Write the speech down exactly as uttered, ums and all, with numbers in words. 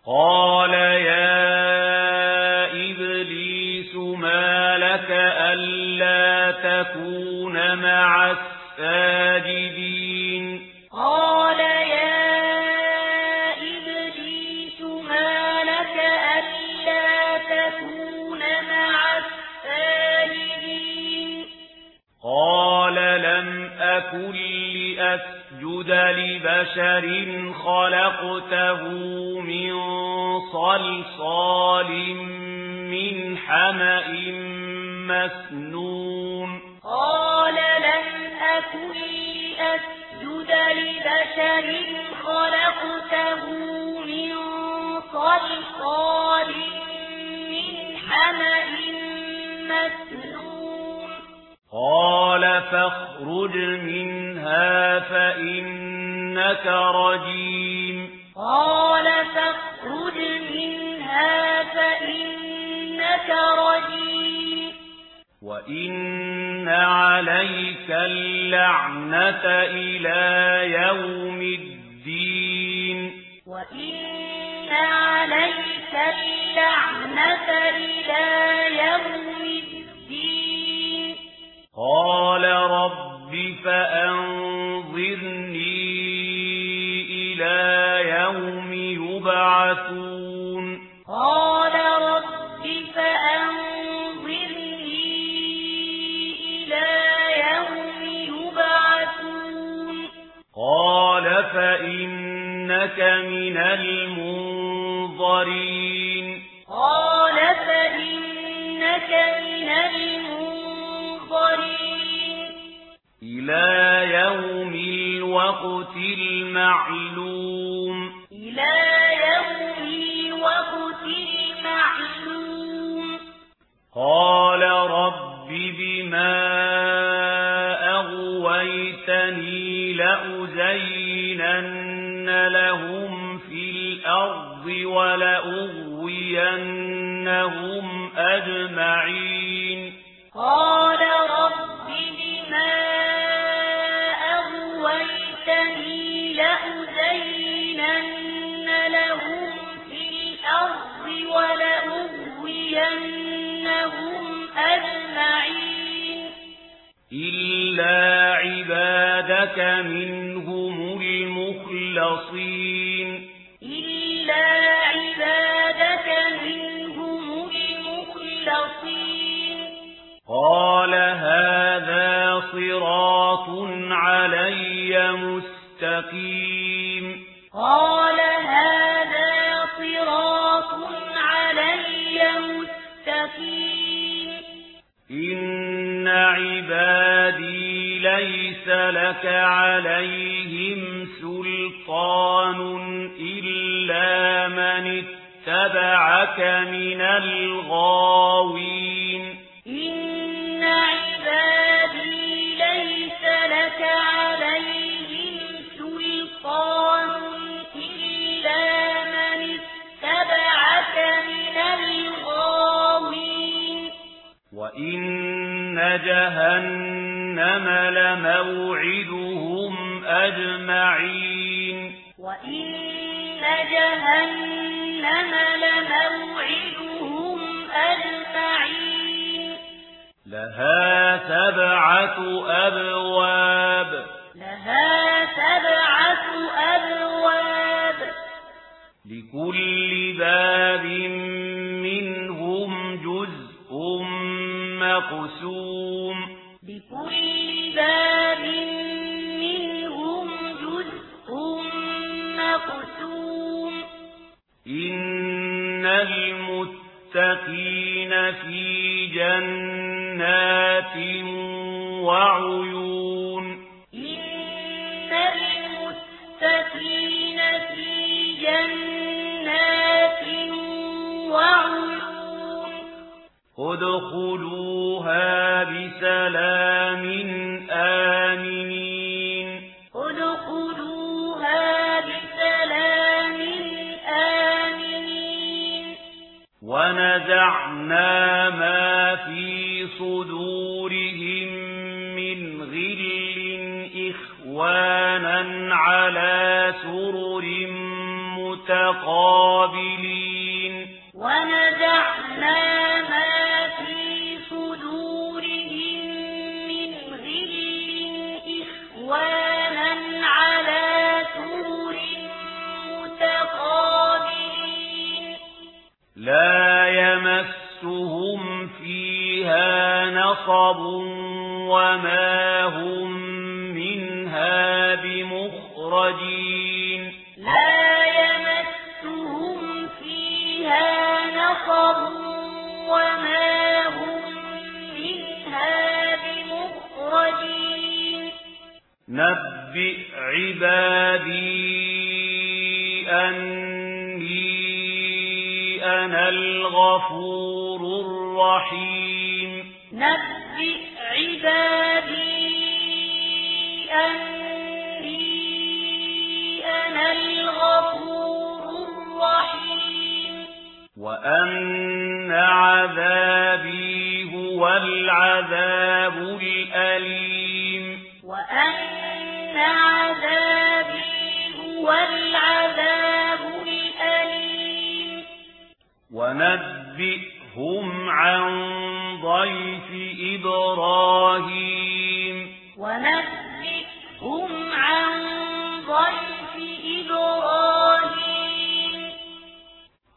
قال يا إبليس ما لك ألا تكون مع الساجدين قال يا إبليس ما لك ألا تكون مع الساجدين قال لم أكن لأسجد لبشر خلقته من صلصال من حمأ مسنون قال لم أكن لأسجد لبشر خلقته من صلصال من حمأ مسنون قال فاخرج منها فإنك رجيم قال فاخرج منها فإنك رجيم وإن عليك اللعنة إلى يوم الدين وإن عليك اللعنة إلى يوم الدين قال رب فأنظرني إلى يوم يبعثون قال رب فأنظرني إلى يوم يبعثون قال فإنك من المنظرين قال فإنك من المنظرين إلى يوم الوقت المعلوم إلى يوم الوقت المعلوم قال رب بما أغويتني لأزينن لهم في الأرض ولأغوينهم أجمعين قال رب بما أغويتني لأزينن لهم في الأرض ولأغوينهم أجمعين إلا عبادك منهم المخلصين إلا عبادك منهم المخلصين قال هذا صراط علي مستقيم قال هذا صراط علي مستقيم إن عبادي ليس لك عليهم سلطان إلا من اتبعك من الغاوين إن عبادي ليس لك عليهم سلطان إلا من اتبعك من الغاوين وإن جهنم لموعدهم أجمعين وإن جهنم لموعدهم أجمعين لها سبعة أبواب لها سبعة أبواب لكل باب منهم جزء مقسوم لكل باب منهم جزء مقسوم إن المتقين في جنات وعيون إن المتقين في جنات وعيون ادخلوها بسلام آمنين ادخلوها بسلام آمنين ونزعنا ما في صدورهم من غل إخوانا على سرر متقابلين متقابلين ونزعنا ما في صدورهم من غل إخوانا على سرر متقابلين لا يمسهم فيها نصب وما هم منها بمخرجين لا يمسهم فيها نصب وما هم منها بمخرجين نبئ عبادي أني أنا الغفور الرحيم نبئ عبادي أني أنا الغفور الرحيم وأن عذابي هو العذاب الأليم وأن عذابي هو العذاب الأليم ونبئهم عن ضيف إبراهيم ونبئهم